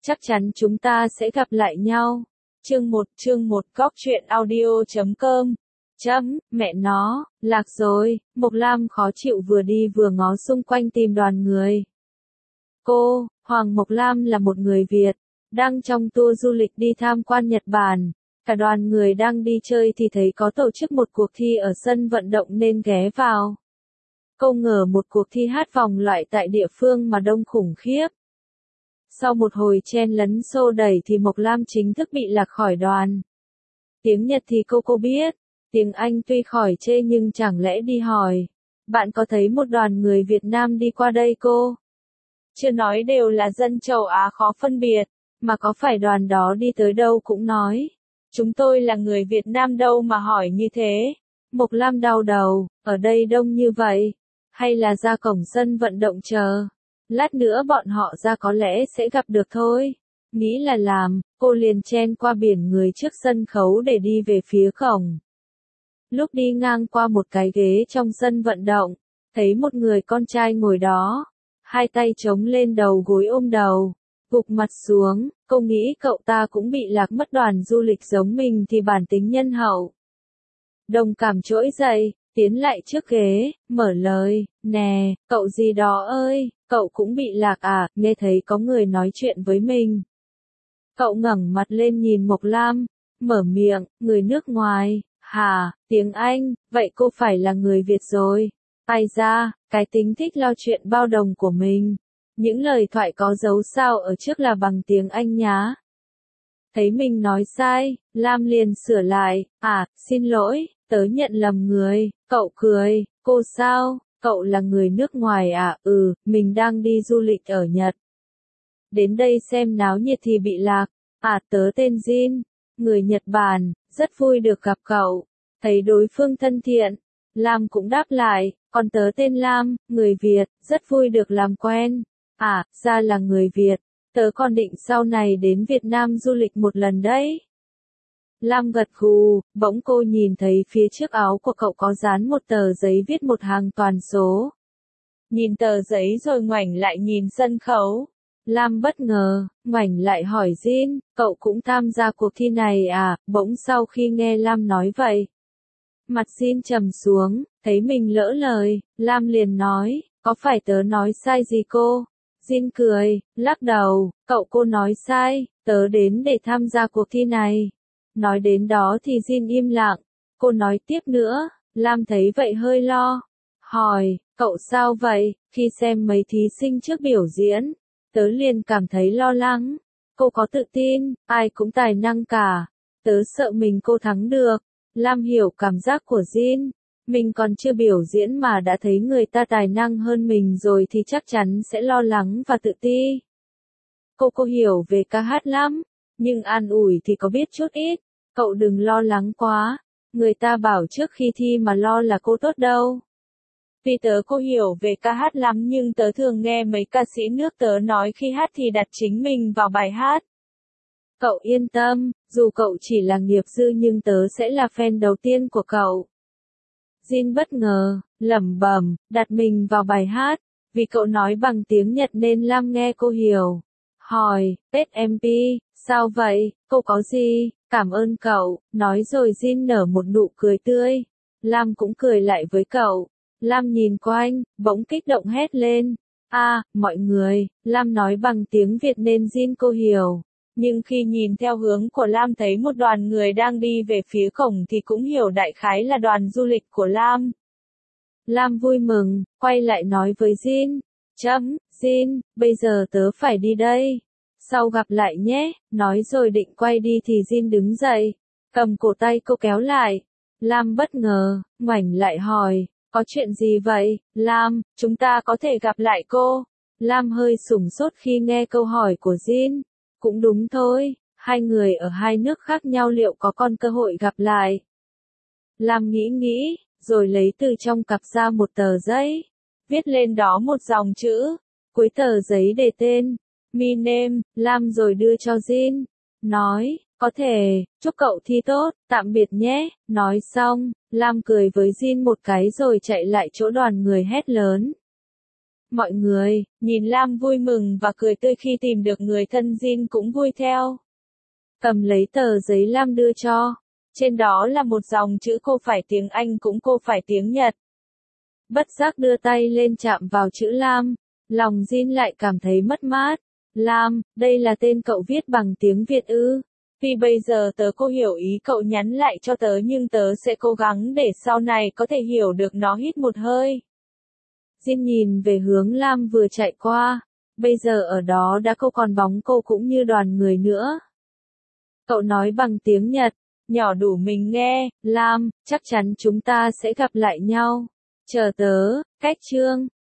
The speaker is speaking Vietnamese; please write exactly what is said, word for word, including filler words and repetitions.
chắc chắn chúng ta sẽ gặp lại nhau. Chương một, chương một góc truyện audio chấm com. Chấm, mẹ nó, lạc rồi, Mộc Lam khó chịu vừa đi vừa ngó xung quanh tìm đoàn người. Cô, Hoàng Mộc Lam là một người Việt, đang trong tour du lịch đi tham quan Nhật Bản. Cả đoàn người đang đi chơi thì thấy có tổ chức một cuộc thi ở sân vận động nên ghé vào. Không ngờ một cuộc thi hát vòng loại tại địa phương mà đông khủng khiếp. Sau một hồi chen lấn xô đẩy thì Mộc Lam chính thức bị lạc khỏi đoàn. Tiếng Nhật thì cô cô biết, tiếng Anh tuy khỏi chê nhưng chẳng lẽ đi hỏi. Bạn có thấy một đoàn người Việt Nam đi qua đây cô? Chưa nói đều là dân châu Á khó phân biệt, mà có phải đoàn đó đi tới đâu cũng nói. Chúng tôi là người Việt Nam đâu mà hỏi như thế. Mộc Lam đau đầu, ở đây đông như vậy. Hay là ra cổng sân vận động chờ. Lát nữa bọn họ ra có lẽ sẽ gặp được thôi. Nghĩ là làm, cô liền chen qua biển người trước sân khấu để đi về phía cổng. Lúc đi ngang qua một cái ghế trong sân vận động, thấy một người con trai ngồi đó. Hai tay chống lên đầu gối ôm đầu, gục mặt xuống, cô nghĩ cậu ta cũng bị lạc mất đoàn du lịch giống mình thì bản tính nhân hậu. Đồng cảm trỗi dậy, tiến lại trước ghế, mở lời, nè, cậu gì đó ơi, cậu cũng bị lạc à, nghe thấy có người nói chuyện với mình. Cậu ngẩng mặt lên nhìn Mộc Lam, mở miệng, người nước ngoài, hả, tiếng Anh, vậy cô phải là người Việt rồi. Ai ra, cái tính thích lo chuyện bao đồng của mình. Những lời thoại có dấu sao ở trước là bằng tiếng Anh nhá. Thấy mình nói sai, Lam liền sửa lại, à, xin lỗi, tớ nhận lầm người, cậu cười, cô sao, cậu là người nước ngoài à, ừ, mình đang đi du lịch ở Nhật. Đến đây xem náo nhiệt thì bị lạc, à, tớ tên Jin, người Nhật Bản, rất vui được gặp cậu, thấy đối phương thân thiện. Lam cũng đáp lại, còn tớ tên Lam, người Việt, rất vui được làm quen. À, ra là người Việt, tớ còn định sau này đến Việt Nam du lịch một lần đấy. Lam gật gù, bỗng cô nhìn thấy phía trước áo của cậu có dán một tờ giấy viết một hàng toàn số. Nhìn tờ giấy rồi ngoảnh lại nhìn sân khấu. Lam bất ngờ, ngoảnh lại hỏi Jin, cậu cũng tham gia cuộc thi này à, bỗng sau khi nghe Lam nói vậy. Mặt Jin trầm xuống, thấy mình lỡ lời, Lam liền nói, có phải tớ nói sai gì cô? Jin cười, lắc đầu, cậu cô nói sai, tớ đến để tham gia cuộc thi này. Nói đến đó thì Jin im lặng, cô nói tiếp nữa, Lam thấy vậy hơi lo. Hỏi, cậu sao vậy, khi xem mấy thí sinh trước biểu diễn, tớ liền cảm thấy lo lắng. Cô có tự tin, ai cũng tài năng cả, tớ sợ mình cô thắng được. Lam hiểu cảm giác của Jin, mình còn chưa biểu diễn mà đã thấy người ta tài năng hơn mình rồi thì chắc chắn sẽ lo lắng và tự ti. Cô cô hiểu về ca hát lắm, nhưng an ủi thì có biết chút ít, cậu đừng lo lắng quá, người ta bảo trước khi thi mà lo là cô tốt đâu. Vì tớ cô hiểu về ca hát lắm nhưng tớ thường nghe mấy ca sĩ nước tớ nói khi hát thì đặt chính mình vào bài hát. Cậu yên tâm, dù cậu chỉ là nghiệp dư nhưng tớ sẽ là fan đầu tiên của cậu. Jin bất ngờ, lẩm bẩm, đặt mình vào bài hát, vì cậu nói bằng tiếng Nhật nên Lam nghe cô hiểu. Hỏi, ét em pê, sao vậy, cô có gì, cảm ơn cậu, nói rồi Jin nở một nụ cười tươi. Lam cũng cười lại với cậu. Lam nhìn quanh, bỗng kích động hét lên. À, mọi người, Lam nói bằng tiếng Việt nên Jin cô hiểu. Nhưng khi nhìn theo hướng của Lam thấy một đoàn người đang đi về phía cổng thì cũng hiểu đại khái là đoàn du lịch của Lam. Lam vui mừng, quay lại nói với Jin. Chấm, Jin, bây giờ tớ phải đi đây. Sau gặp lại nhé, nói rồi định quay đi thì Jin đứng dậy, cầm cổ tay cô kéo lại. Lam bất ngờ, ngoảnh lại hỏi, có chuyện gì vậy, Lam, chúng ta có thể gặp lại cô. Lam hơi sửng sốt khi nghe câu hỏi của Jin. Cũng đúng thôi, hai người ở hai nước khác nhau liệu có còn cơ hội gặp lại. Lam nghĩ nghĩ, rồi lấy từ trong cặp ra một tờ giấy, viết lên đó một dòng chữ, cuối tờ giấy đề tên, me name, Lam rồi đưa cho Jin, nói, có thể, chúc cậu thi tốt, tạm biệt nhé, nói xong, Lam cười với Jin một cái rồi chạy lại chỗ đoàn người hét lớn. Mọi người, nhìn Lam vui mừng và cười tươi khi tìm được người thân Jin cũng vui theo. Cầm lấy tờ giấy Lam đưa cho. Trên đó là một dòng chữ cô phải tiếng Anh cũng cô phải tiếng Nhật. Bất giác đưa tay lên chạm vào chữ Lam. Lòng Jin lại cảm thấy mất mát. Lam, đây là tên cậu viết bằng tiếng Việt ư? Vì bây giờ tớ cô hiểu ý cậu nhắn lại cho tớ nhưng tớ sẽ cố gắng để sau này có thể hiểu được nó. Hít một hơi. Jin nhìn về hướng Lam vừa chạy qua. Bây giờ ở đó đã không còn bóng cô cũng như đoàn người nữa. Cậu nói bằng tiếng Nhật, nhỏ đủ mình nghe, Lam, chắc chắn chúng ta sẽ gặp lại nhau. Chờ tớ, cách chương.